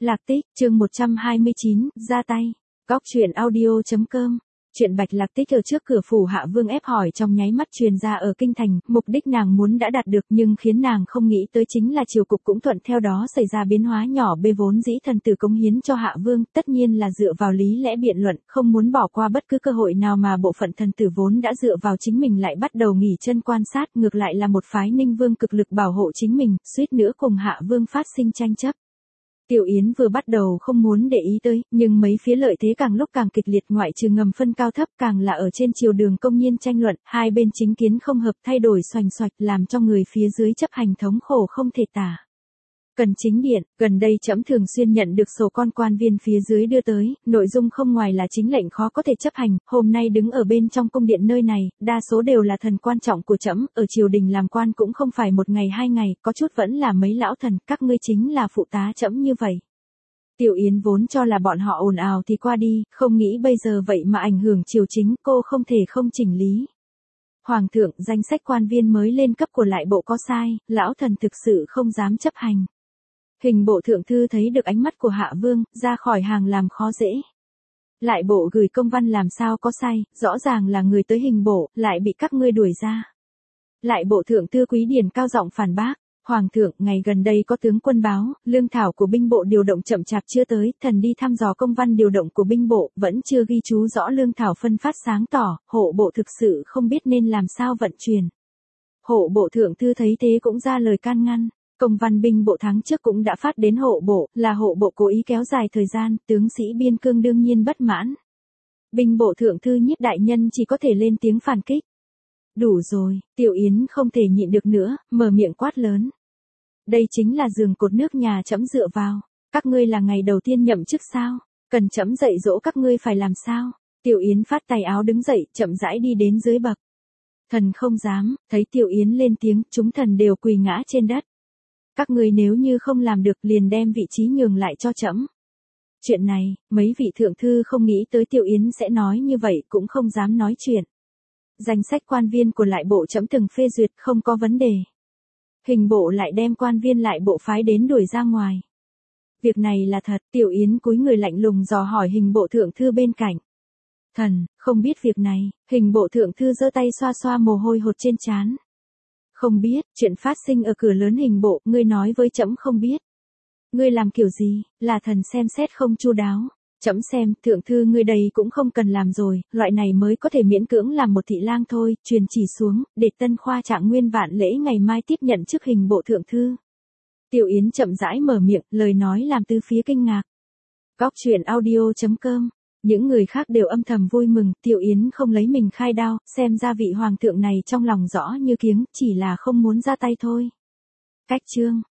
Lạc Tích, chương 129, ra tay. Góc truyện audio.com. Chuyện Bạch Lạc Tích ở trước cửa phủ Hạ Vương ép hỏi trong nháy mắt truyền ra ở kinh thành, mục đích nàng muốn đã đạt được nhưng khiến nàng không nghĩ tới chính là triều cục cũng thuận theo đó xảy ra biến hóa nhỏ bê vốn dĩ thần tử cống hiến cho Hạ Vương, tất nhiên là dựa vào lý lẽ biện luận, không muốn bỏ qua bất cứ cơ hội nào mà bộ phận thần tử vốn đã dựa vào chính mình lại bắt đầu nghỉ chân quan sát, ngược lại là một phái Ninh Vương cực lực bảo hộ chính mình, suýt nữa cùng Hạ Vương phát sinh tranh chấp. Tiểu Yến vừa bắt đầu không muốn để ý tới, nhưng mấy phía lợi thế càng lúc càng kịch liệt, ngoại trừ ngầm phân cao thấp càng là ở trên triều đường công nhiên tranh luận, hai bên chính kiến không hợp thay đổi xoành xoạch làm cho người phía dưới chấp hành thống khổ không thể tả. Cần chính điện, gần đây trẫm thường xuyên nhận được sổ con quan viên phía dưới đưa tới, nội dung không ngoài là chính lệnh khó có thể chấp hành, hôm nay đứng ở bên trong cung điện nơi này, đa số đều là thần quan trọng của trẫm, ở triều đình làm quan cũng không phải một ngày hai ngày, có chút vẫn là mấy lão thần, các ngươi chính là phụ tá trẫm như vậy. Tiểu Yến vốn cho là bọn họ ồn ào thì qua đi, không nghĩ bây giờ vậy mà ảnh hưởng triều chính, cô không thể không chỉnh lý. Hoàng thượng, danh sách quan viên mới lên cấp của lại bộ có sai, lão thần thực sự không dám chấp hành. Hình bộ thượng thư thấy được ánh mắt của Hạ Vương, ra khỏi hàng làm khó dễ. Lại bộ gửi công văn làm sao có sai, rõ ràng là người tới hình bộ, lại bị các ngươi đuổi ra. Lại bộ thượng thư Quý Điền cao giọng phản bác. Hoàng thượng, ngày gần đây có tướng quân báo, lương thảo của binh bộ điều động chậm chạp chưa tới, thần đi thăm dò công văn điều động của binh bộ, vẫn chưa ghi chú rõ lương thảo phân phát sáng tỏ, hộ bộ thực sự không biết nên làm sao vận chuyển. Hộ bộ thượng thư thấy thế cũng ra lời can ngăn. Công văn binh bộ tháng trước cũng đã phát đến hộ bộ, là hộ bộ cố ý kéo dài thời gian, tướng sĩ biên cương đương nhiên bất mãn. Binh bộ thượng thư Nhiếp đại nhân chỉ có thể lên tiếng phản kích. Đủ rồi, Tiểu Yến không thể nhịn được nữa, mở miệng quát lớn. Đây chính là giường cột nước nhà trẫm dựa vào, các ngươi là ngày đầu tiên nhậm chức sao, cần trẫm dạy dỗ các ngươi phải làm sao. Tiểu Yến phát tay áo đứng dậy, chậm rãi đi đến dưới bậc. Thần không dám, thấy Tiểu Yến lên tiếng, chúng thần đều quỳ ngã trên đất. Các ngươi nếu như không làm được liền đem vị trí nhường lại cho trẫm. Chuyện này, mấy vị thượng thư không nghĩ tới Tiểu Yến sẽ nói như vậy cũng không dám nói chuyện. Danh sách quan viên của lại bộ trẫm từng phê duyệt không có vấn đề. Hình bộ lại đem quan viên lại bộ phái đến đuổi ra ngoài. Việc này là thật, Tiểu Yến cúi người lạnh lùng dò hỏi hình bộ thượng thư bên cạnh. Thần, không biết việc này, hình bộ thượng thư giơ tay xoa xoa mồ hôi hột trên trán. Không biết, chuyện phát sinh ở cửa lớn hình bộ, ngươi nói với trẫm không biết. Ngươi làm kiểu gì, là thần xem xét không chu đáo. Trẫm xem, thượng thư ngươi đây cũng không cần làm rồi, loại này mới có thể miễn cưỡng làm một thị lang thôi, truyền chỉ xuống, để Tân Khoa Trạng Nguyên Vạn Lễ ngày mai tiếp nhận chức hình bộ thượng thư. Tiểu Yến chậm rãi mở miệng, lời nói làm tứ phía kinh ngạc. Góc truyện audio.com. Những người khác đều âm thầm vui mừng, Tiểu Yến không lấy mình khai đao, xem ra vị hoàng thượng này trong lòng rõ như kiếng, chỉ là không muốn ra tay thôi. Cách chương.